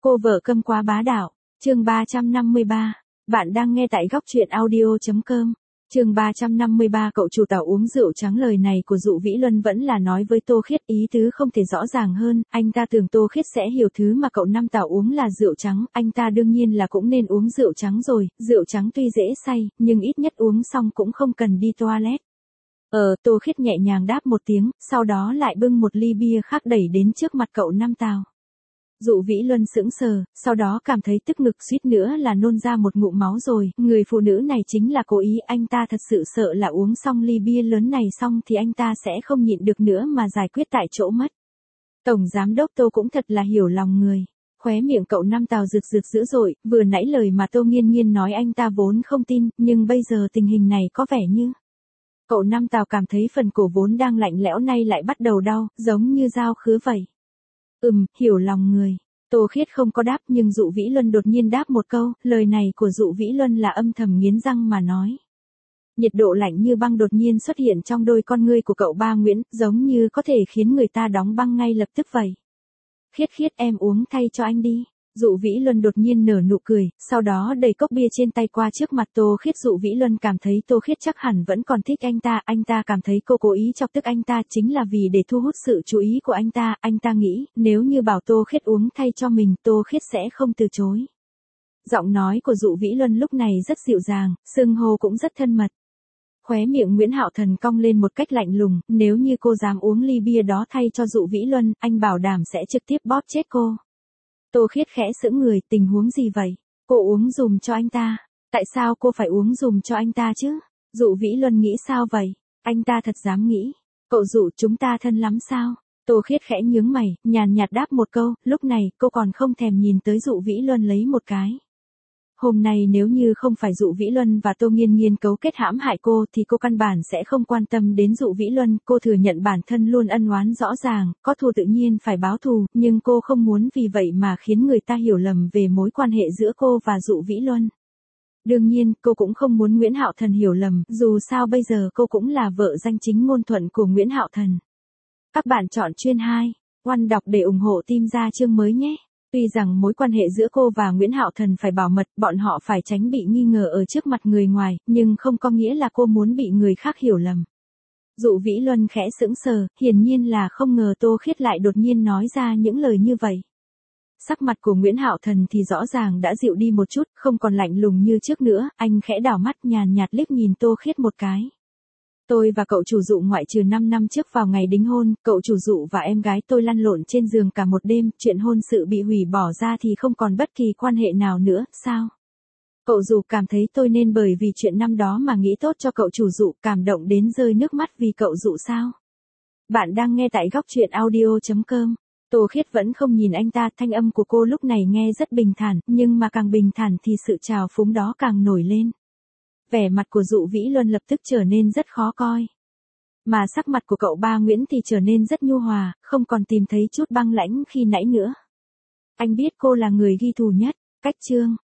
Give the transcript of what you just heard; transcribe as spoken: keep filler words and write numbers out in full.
Cô vợ câm quá bá đạo, chương ba trăm năm mươi ba. Bạn đang nghe tại góc truyện audio.com. Chương ba trăm năm mươi ba. Cậu chủ tàu uống rượu trắng. Lời này của Dụ Vĩ Luân vẫn là nói với Tô Khiết, ý tứ không thể rõ ràng hơn. Anh ta tưởng Tô Khiết sẽ hiểu thứ mà cậu năm tàu uống là rượu trắng, anh ta đương nhiên là cũng nên uống rượu trắng rồi. Rượu trắng tuy dễ say, nhưng ít nhất uống xong cũng không cần đi toilet. Ờ, Tô Khiết nhẹ nhàng đáp một tiếng, sau đó lại bưng một ly bia khác đẩy đến trước mặt cậu năm tàu. Dụ Vĩ Luân sững sờ, sau đó cảm thấy tức ngực, suýt nữa là nôn ra một ngụm máu rồi. Người phụ nữ này chính là cố ý, anh ta thật sự sợ là uống xong ly bia lớn này xong thì anh ta sẽ không nhịn được nữa mà giải quyết tại chỗ mất. Tổng giám đốc Tô cũng thật là hiểu lòng người. Khóe miệng cậu năm tàu rực rực dữ dội, vừa nãy lời mà Tô Nghiên Nghiên nói anh ta vốn không tin, nhưng bây giờ tình hình này có vẻ như... Cậu năm tàu cảm thấy phần cổ vốn đang lạnh lẽo nay lại bắt đầu đau, giống như dao khứa vậy. Ừm, hiểu lòng người. Tô Khiết không có đáp, nhưng Dụ Vĩ Luân đột nhiên đáp một câu, lời này của Dụ Vĩ Luân là âm thầm nghiến răng mà nói. Nhiệt độ lạnh như băng đột nhiên xuất hiện trong đôi con ngươi của cậu ba Nguyễn, giống như có thể khiến người ta đóng băng ngay lập tức vậy. Khiết Khiết, em uống thay cho anh đi. Dụ Vĩ Luân đột nhiên nở nụ cười, sau đó đẩy cốc bia trên tay qua trước mặt Tô Khiết. Dụ Vĩ Luân cảm thấy Tô Khiết chắc hẳn vẫn còn thích anh ta, anh ta cảm thấy cô cố ý chọc tức anh ta chính là vì để thu hút sự chú ý của anh ta, anh ta nghĩ, nếu như bảo Tô Khiết uống thay cho mình, Tô Khiết sẽ không từ chối. Giọng nói của Dụ Vĩ Luân lúc này rất dịu dàng, xưng hô cũng rất thân mật. Khóe miệng Nguyễn Hạo Thần cong lên một cách lạnh lùng, nếu như cô dám uống ly bia đó thay cho Dụ Vĩ Luân, anh bảo đảm sẽ trực tiếp bóp chết cô. Tô Khiết khẽ sững người, tình huống gì vậy? Cô uống dùm cho anh ta. Tại sao cô phải uống dùm cho anh ta chứ? Dụ Vĩ Luân nghĩ sao vậy? Anh ta thật dám nghĩ. Cậu Dụ, chúng ta thân lắm sao? Tô Khiết khẽ nhướng mày, nhàn nhạt đáp một câu, lúc này cô còn không thèm nhìn tới Dụ Vĩ Luân lấy một cái. Hôm nay nếu như không phải Dụ Vĩ Luân và Tô Nghiên Nghiên cấu kết hãm hại cô thì cô căn bản sẽ không quan tâm đến Dụ Vĩ Luân. Cô thừa nhận bản thân luôn ân oán rõ ràng, có thù tự nhiên phải báo thù, nhưng cô không muốn vì vậy mà khiến người ta hiểu lầm về mối quan hệ giữa cô và Dụ Vĩ Luân. Đương nhiên, cô cũng không muốn Nguyễn Hạo Thần hiểu lầm, dù sao bây giờ cô cũng là vợ danh chính ngôn thuận của Nguyễn Hạo Thần. Các bạn chọn chuyên hai, Oan đọc để ủng hộ team ra chương mới nhé. Tuy rằng mối quan hệ giữa cô và Nguyễn Hạo Thần phải bảo mật, bọn họ phải tránh bị nghi ngờ ở trước mặt người ngoài, nhưng không có nghĩa là cô muốn bị người khác hiểu lầm. Dụ Vĩ Luân khẽ sững sờ, hiển nhiên là không ngờ Tô Khiết lại đột nhiên nói ra những lời như vậy. Sắc mặt của Nguyễn Hạo Thần thì rõ ràng đã dịu đi một chút, không còn lạnh lùng như trước nữa, anh khẽ đảo mắt nhàn nhạt liếc nhìn Tô Khiết một cái. Tôi và cậu chủ Dụ ngoại trừ năm năm trước vào ngày đính hôn, cậu chủ Dụ và em gái tôi lăn lộn trên giường cả một đêm, chuyện hôn sự bị hủy bỏ ra thì không còn bất kỳ quan hệ nào nữa, sao? Cậu Dụ cảm thấy tôi nên bởi vì chuyện năm đó mà nghĩ tốt cho cậu chủ Dụ, cảm động đến rơi nước mắt vì cậu Dụ sao? Bạn đang nghe tại góc truyện audio.com. Tô Khiết vẫn không nhìn anh ta, thanh âm của cô lúc này nghe rất bình thản, nhưng mà càng bình thản thì sự trào phúng đó càng nổi lên. Vẻ mặt của Dụ Vĩ Luân lập tức trở nên rất khó coi. Mà sắc mặt của cậu ba Nguyễn thì trở nên rất nhu hòa, không còn tìm thấy chút băng lãnh khi nãy nữa. Anh biết cô là người ghi thù nhất, cách chương.